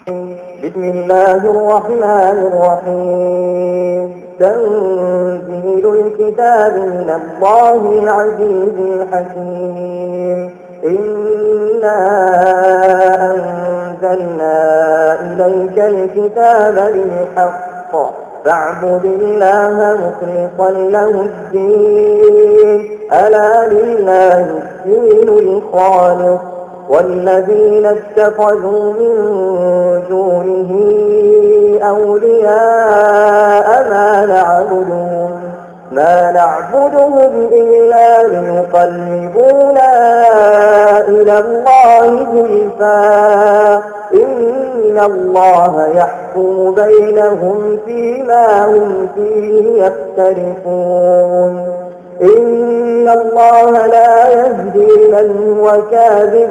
بسم الله الرحمن الرحيم. تنزيل الكتاب من الله العزيز الحكيم. إنا أنزلنا إليك الكتاب بالحق فاعبد الله مخلصا له الدين. ألا لله الدين الخالص. والذين اتخذوا من دونه أولياء ما نعبدهم إلا ليقربونا إلى الله زلفى. إن الله يحكم بينهم فيما هم فيه يختلفون. إن الله لا يهدي من هو كاذب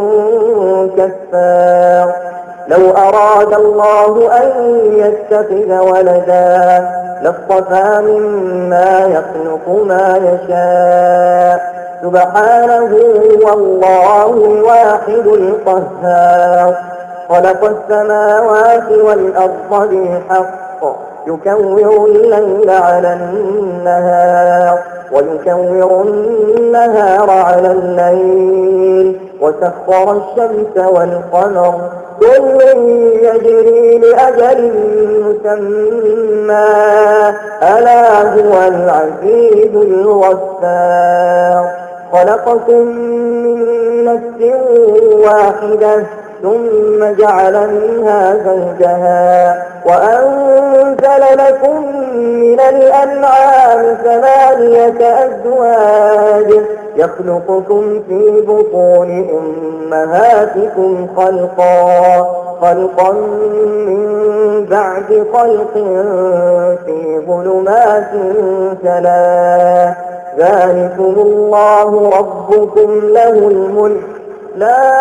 كفار. لو أراد الله أن يتخذ ولدا لاصطفى مما يخلق ما يشاء. سبحانه والله الواحد القهار. خلق السماوات والأرض بالحق يكور الليل على النهار ويكور النهار على الليل وسخر الشمس والقمر كل يجري لأجل مسمى. ألا هو العزيز الغفار. خلقكم من نفس واحدة ثم جعل منها زوجها وأنزل لكم من الأنعام 8 أزواج يخلقكم في بطون أمهاتكم خلقا من بعد خلق في ظلمات 3. ذلكم الله ربكم له الملك لا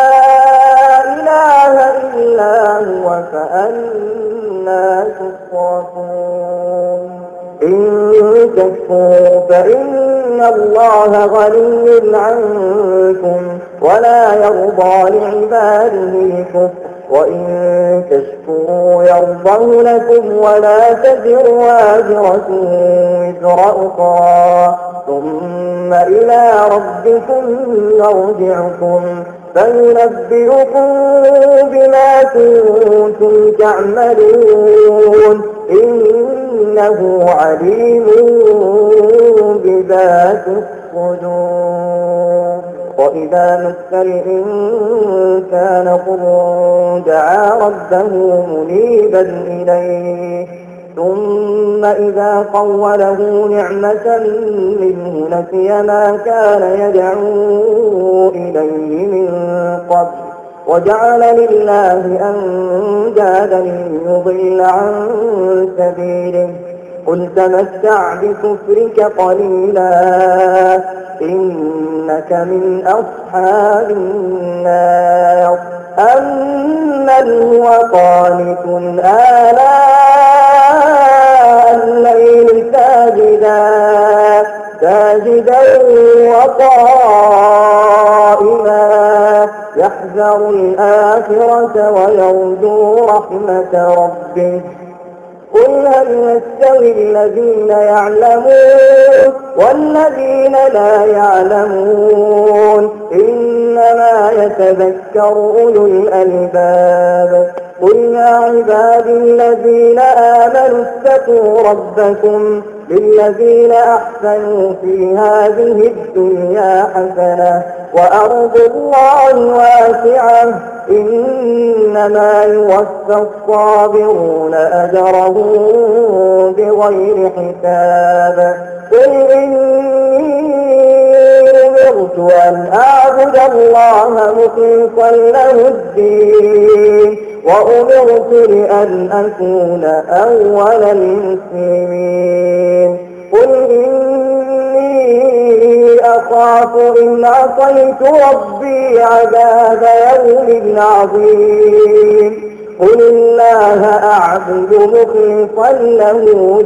إله إلا هو فأنى تصرفون. إن تكفروا فإن الله غني عنكم ولا يرضى لعباده الكفر وإن تشكروا يرضه لكم ولا تزر وازرة وزر أخرى ثم إلى ربكم مرجعكم فينبئكم بما كنتم تعملون. إنه عليم بذات الصدور. وإذا مس الإنسان ضر دعا ربه منيبا إليه ثم إذا خوله نعمة منه نسي ما كان يدعو إليه من قبل وجعل لله أندادا ليضل عن سبيله. قل تمتع بكفرك قليلا إنك من أصحاب النار. أمن هو قانت آلاء الليل ساجدا وقائما يحذر الآخرة ويرجو رحمة ربه. قل هل يستوي الذين يعلمون والذين لا يعلمون إنما يتذكر أولو الألباب. قل يا عبادي الذين آمنوا اتقوا ربكم للذين أحسنوا في هذه الدنيا حسنة وأرض الله واسعة إنما يوفى الصابرون أجرهم بغير حساب. قل إني أمرت أن أعبد الله مخلصا له الدين وأمرت لأن أكون أول المسلمين. قل إني أخاف إن عصيت ربي عذاب يوم عظيم. قل الله أعبد مخلصا له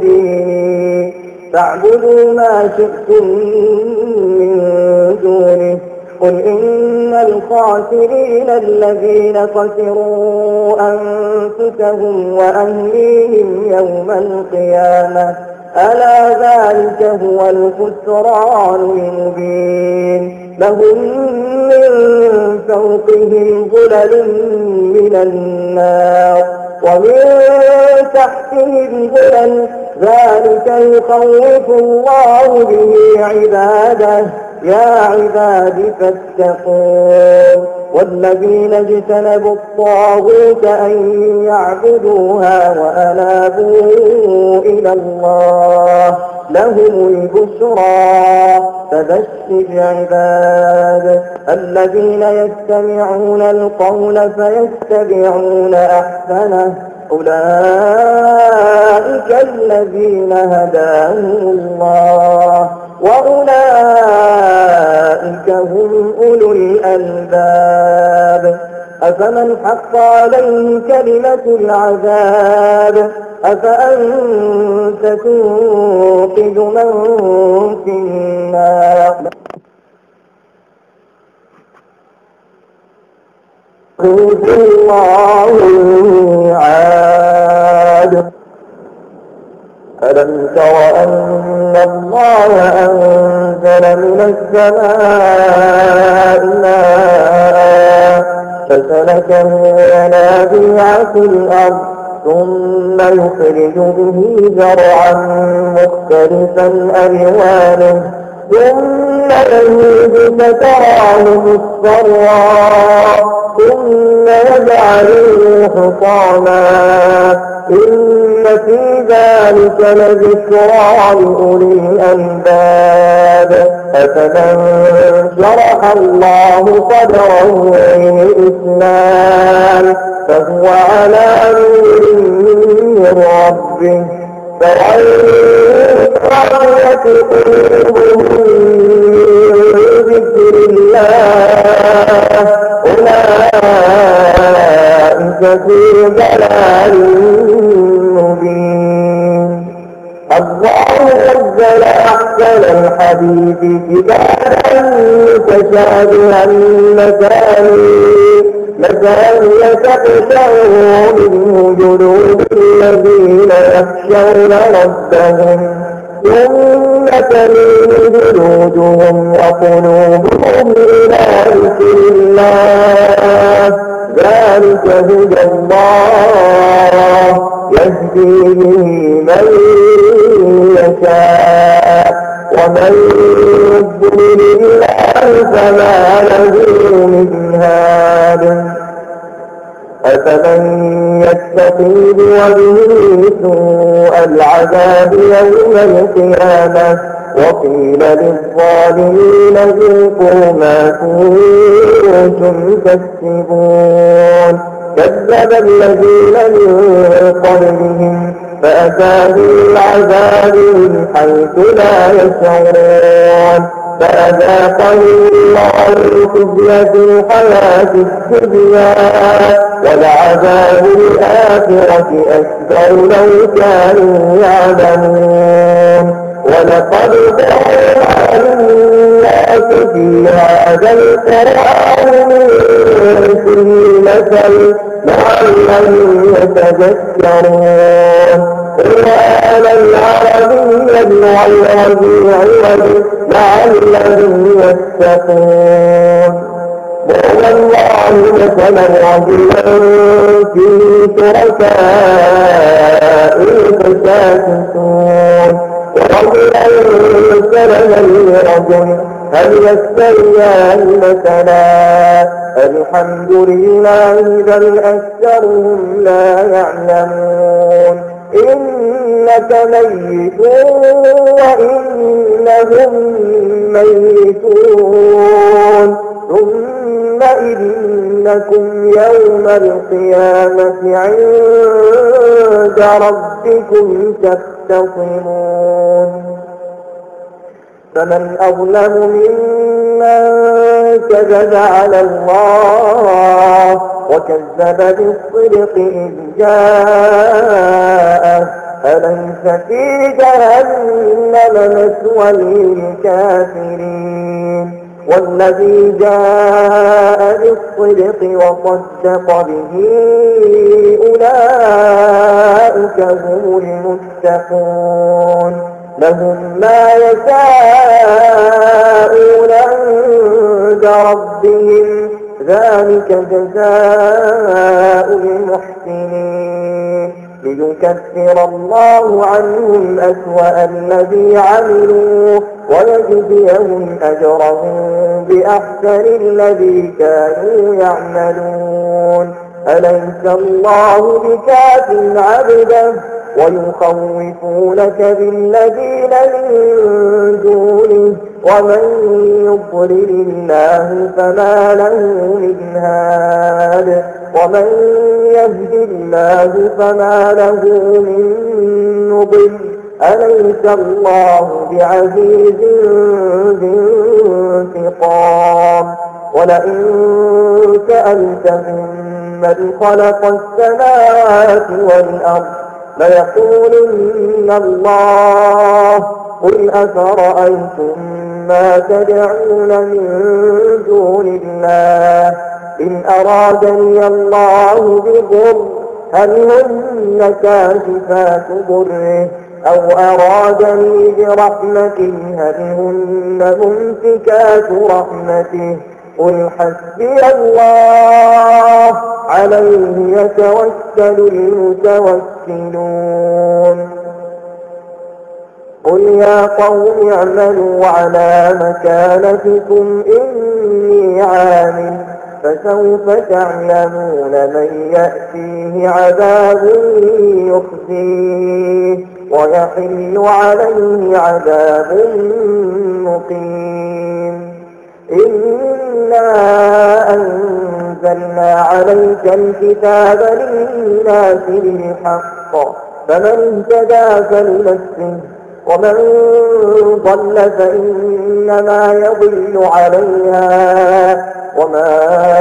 ديني فاعبدوا ما شئتم من دونه قل إن الخاسرين الذين خسروا أنفسهم وأهليهم يوم القيامة ألا ذلك هو الخسران المبين لهم من فوقهم ظلل من النار ومن تحتهم ظلل ذلك يخوف الله به عباده يا عباد فاتقون والذين اجتنبوا الطاغوت أن يعبدوها وأنابوا إلى الله لهم البشرى فبشر عباد الذين يستمعون القول فيتبعون أحسنه أولئك الذين هداهم الله وأولئك هم أولو الألباب أفمن حق عليه كلمة العذاب أفأنت تنقذ من في النار خذ الله الميعاد ألم تر أن الله أنزل من السماء ماء فسلكه ينابيع في الأرض ثم يخرج به زرعا مختلفا ألوانه ثم يهيج فتراه مصفرا ثم يجعله حطاما إن في ذلك لذكرى لأولي الألباب أفمن شرح الله صدره للإسلام فهو على نور من ربه فغيرت قلوبهم بذكر الله أولئك في ضلال مبين الله نزل أحسن الحديث كتابا متشابها مثانية تقشعر منه جلود الذين يخشون ربهم ثم تلين جلودهم وقلوبهم إلى ذكر الله ذلك هدى الله يهدي به من يشاء ومن يضلل الله فما له من هاد أفمن يتقي بوجهه سوء العذاب يوم القيامة وقيل للظالمين ذوقوا ما كنتم تكسبون كذب الذين من قبلهم فأتاهم العذاب من حيث لا يشعرون فأذاقهم الله الخزي في الحياة الدنيا ولعذاب الآخرة أكبر لو كانوا يعلمون ولقد ضربنا للناس في هذا القرآن من كل مثل لعلهم يتذكرون قرآنا عربيا غير ذي عوج لعلهم يتقون ضرب الله مثلا رجلا فيه شركاء متشاكسون ورجلا سلما لرجل هل يستويان مثلا الحمد لله بل أكثرهم لا يعلمون إنك ميت وإنهم ميتون ثم إنكم يوم القيامة عند ربكم تختصمون فمن أظلم ممن كذب على الله وكذب بالصدق إذ جاءه أليس في جهنم مثوى للكافرين والذي جاء بالصدق وصدق به أولئك هم المتقون لهم ما يشاءون عند ربهم ذلك جزاء المحسنين ليكفر الله عنهم أسوأ الذي عملوا ويجزيهم أجرهم بأحسن الذي كانوا يعملون أليس الله بكاف عبده ويخوفونك بالذين من دونه ومن يضلل الله فما له من هاد ومن يهد الله فما له من مضل أليس الله بعزيز ذي انتقام ولئن سألتهم من خلق السماوات والأرض ليقولن الله قل أفرأيتم ما تدعون من دون الله إن أرادني الله بضر هل هن كاشفات ضره أو أرادني برحمة هل هن ممسكات رحمته قل حسبي الله عليه يتوكل المتوكلون قل يا قوم اعملوا على مكانتكم إني عامل فسوف تعلمون من يأتيه عذاب يخزيه ويحل عليه عذاب مقيم إنا أنزلنا عليك الكتاب للناس بالحق فمن اهتدى فلنفسه ومن ضل فإنما يضل عليها وما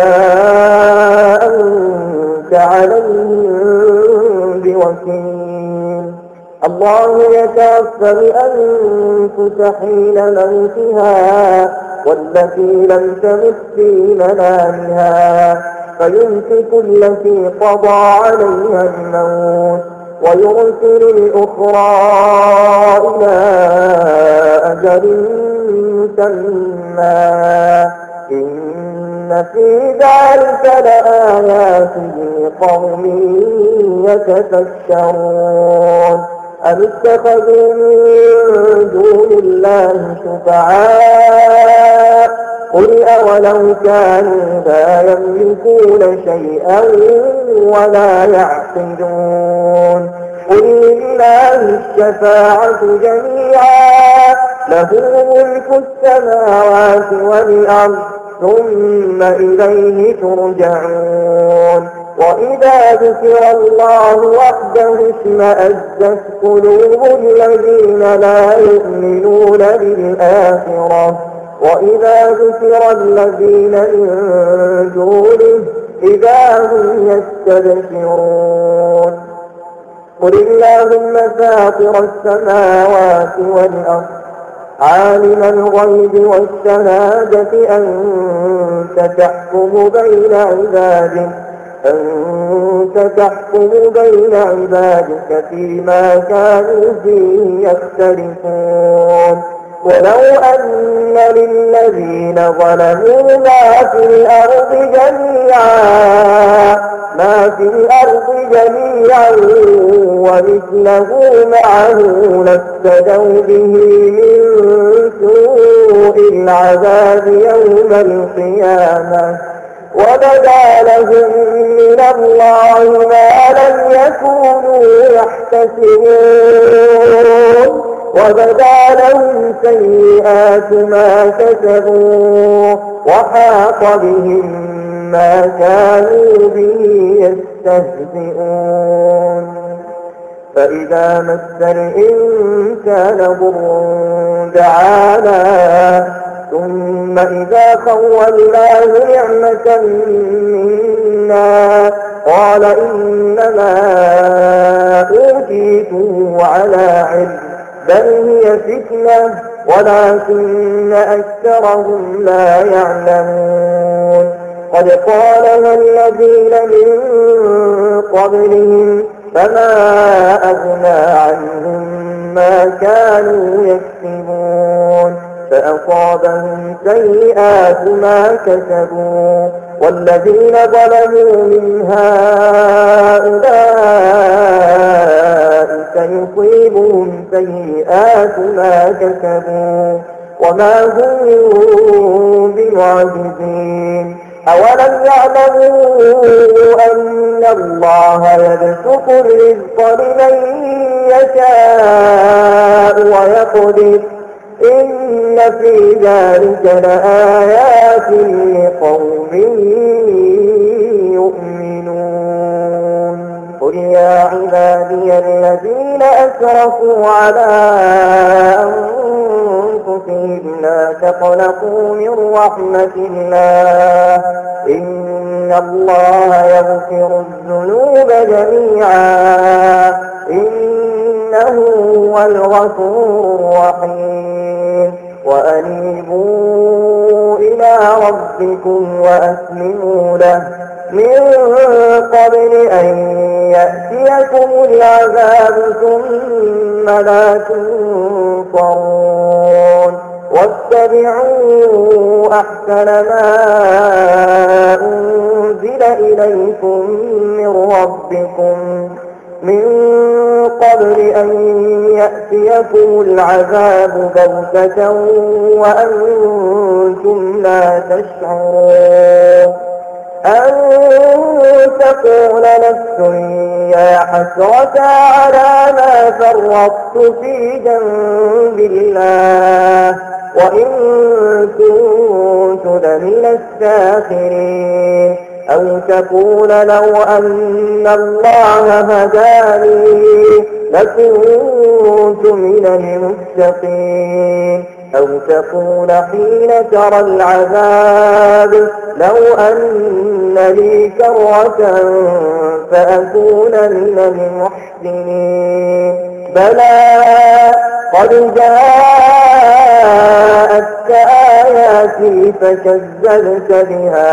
أنت عليهم بوكيل الله يتوفى الأنفس حين موتها والتي لم تمت في منامها فيمسك التي قضى عليها الموت ويرسل الأخرى إلى أجل مسمى إن في ذلك لآيات لقوم يتفكرون أم اتخذوا من دون الله شفعاء قل أولو كانوا لا يملكون شيئا ولا يعقلون قل لله الشفاعة جميعا له ملك السماوات والأرض ثم إليه ترجعون وإذا ذكر الله وحده اشمأزت قلوب الذين لا يؤمنون بالآخرة وإذا ذكر الذين من دونه إذا هم يستبشرون قل اللهم فاطر السماوات والأرض عالم الغيب والشهادة أنت تحكم بين عبادك فيما كانوا فيه يختلفون ولو أن للذين ظلموا ما في الأرض جميعا ومثله معه لافتدوا به من سوء العذاب يوم القيامة وبدا لهم من الله ما لم يكونوا يحتسبون وبدا لهم سيئات ما كسبوا وحاق بهم ما كانوا به يستهزئون فإذا مس الإنسان ضر دعانا ثم إذا خولناه نعمة منا قال إنما أوتيته على علم بل هي فتنة ولكن أكثرهم لا يعلمون. قد قالها الذين من قبلهم فما أغنى عنهم ما كانوا يكسبون فأصابهم سيئات ما كسبوا والذين ظلموا من هؤلاء سيصيبهم سيئات ما كسبوا وما هم بمعجزين. أولم يعلموا أن الله يبسط الرزق لمن يشاء ويقدر إن في ذلك لآيات لقوم يؤمنون. قل يا عبادي الذين أسرفوا على أنفسهم لا تقنطوا من رحمة الله إن الله يغفر الذنوب جميعا إنه هو الغفور الرحيم. وأنيبوا إلى ربكم وأسلموا له من قبل أن يأتيكم العذاب ثم لا تنصرون. واتبعوا أحسن ما أنزل إليكم من ربكم من قبل أن يأتيكم العذاب بغتة وأنتم لا تشعرون. أن تقول نفس يا حسرة على ما فرطت في جنب الله وإن كنت لمن الساخرين. أو تقول لو أن الله هداني لكنت من المتقين. أو تقول حين ترى العذاب لو أن لي كرة فأكون من المحسنين. بلى قد جاءتك آياتي فكذبت بها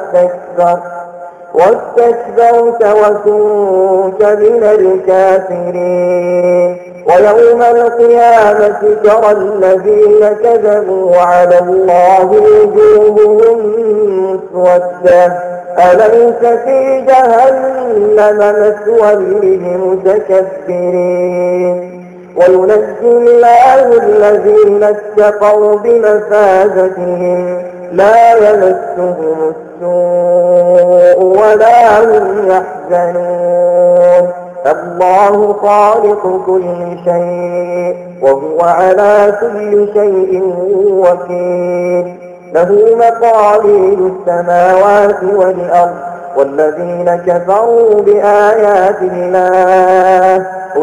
واستكبرت وكنت من الكافرين. ويوم القيامة ترى الذين كذبوا على الله وجوههم مسودة أليس في جهنم مثوى للمتكبرين. وينجي الله الذين اتقوا بمفازتهم لا يمسهم السوء ولا هم يحزنون. الله خالق كل شيء وهو على كل شيء وكيل. له مقاليد السماوات والأرض والذين كفروا بآيات الله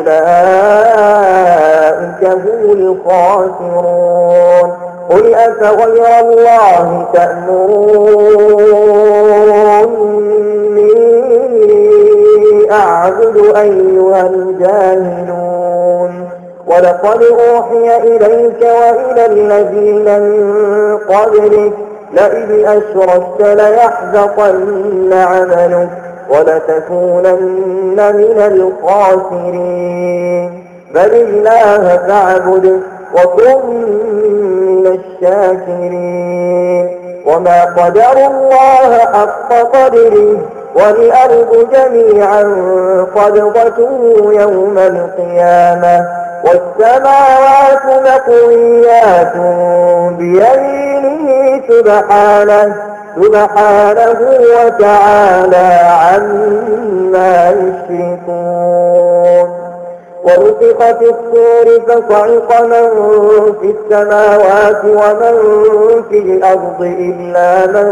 أولئك هم الخاسرون. قل أفغير الله تأمروني أعبد أيها الجاهلون. ولقد أوحي إليك وإلى الذين من قبلك لئن أشركت ليحبطن عملك ولتكونن من الخاسرين. بل الله فاعبد وكن من الشاكرين. وما قدر الله حق قدره والأرض جميعا قبضته يوم القيامة والسماوات مطويات بيمينه سبحانه وتعالى عما يشركون. ونفخ في الصور فصعق من في السماوات ومن في الأرض إلا من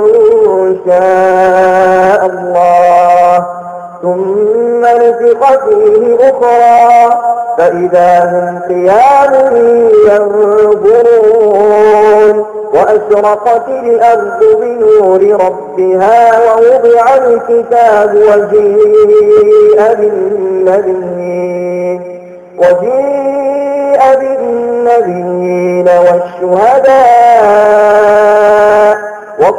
شاء الله ثم نفخ فيه أخرى فإذا هم قيام ينظرون. وأشرقت الأرض بنور ربها ووضع الكتاب وجيء بالنبيين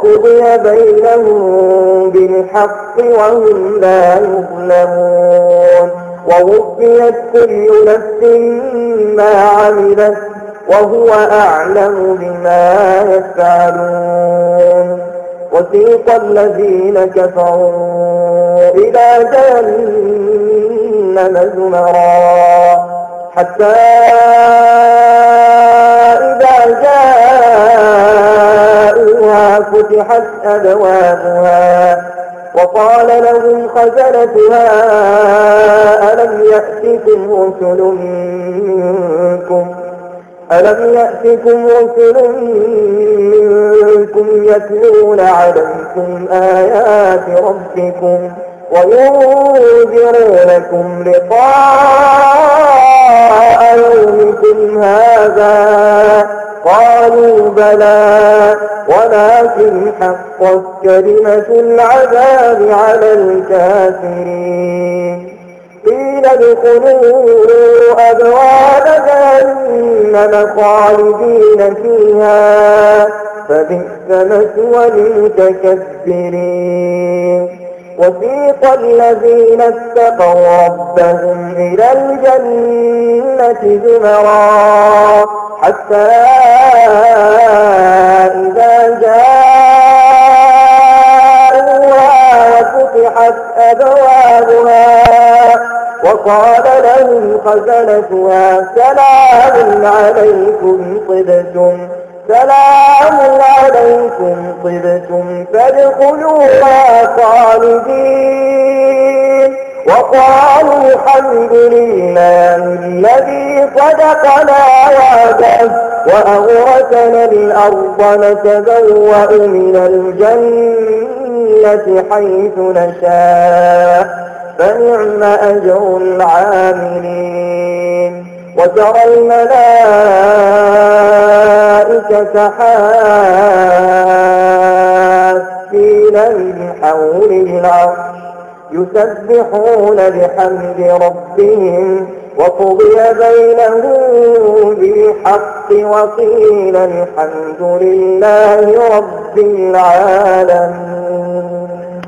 وقضي بينهم بالحق وهم لا يظلمون ووفيت كل نفس ما عملت وهو أعلم بما يفعلون وسيق الذين كفروا إلى جهنم زمرا حتى إذا جاءوها فتحت أبوابها وقال لهم خزنتها ألم يأتكم رسل منكم يتلون عليكم آيات ربكم وينذرونكم لقاء يومكم هذا قالوا بلى ولكن حقت كلمة العذاب على الكافرين قيل ادخلوا أبواب جهنم خالدين فيها فبئس مثوى المتكبرين وسيق الذين اتقوا ربهم إلى الجنة زمرا حتى إذا جاءوها وفتحت أبوابها وقال لهم خزنتها سلام عليكم طبتم فادخلوها خالدين وقالوا الحمد لله الذي صدقنا وعده وأورثنا الأرض نتبوأ من الجنة حيث نشاء فنعم أجر العاملين وترى الملائكة حافين من حول العرش يسبحون بحمد ربهم وقضي بينهم بالحق وقيل الحمد لله رب العالمين.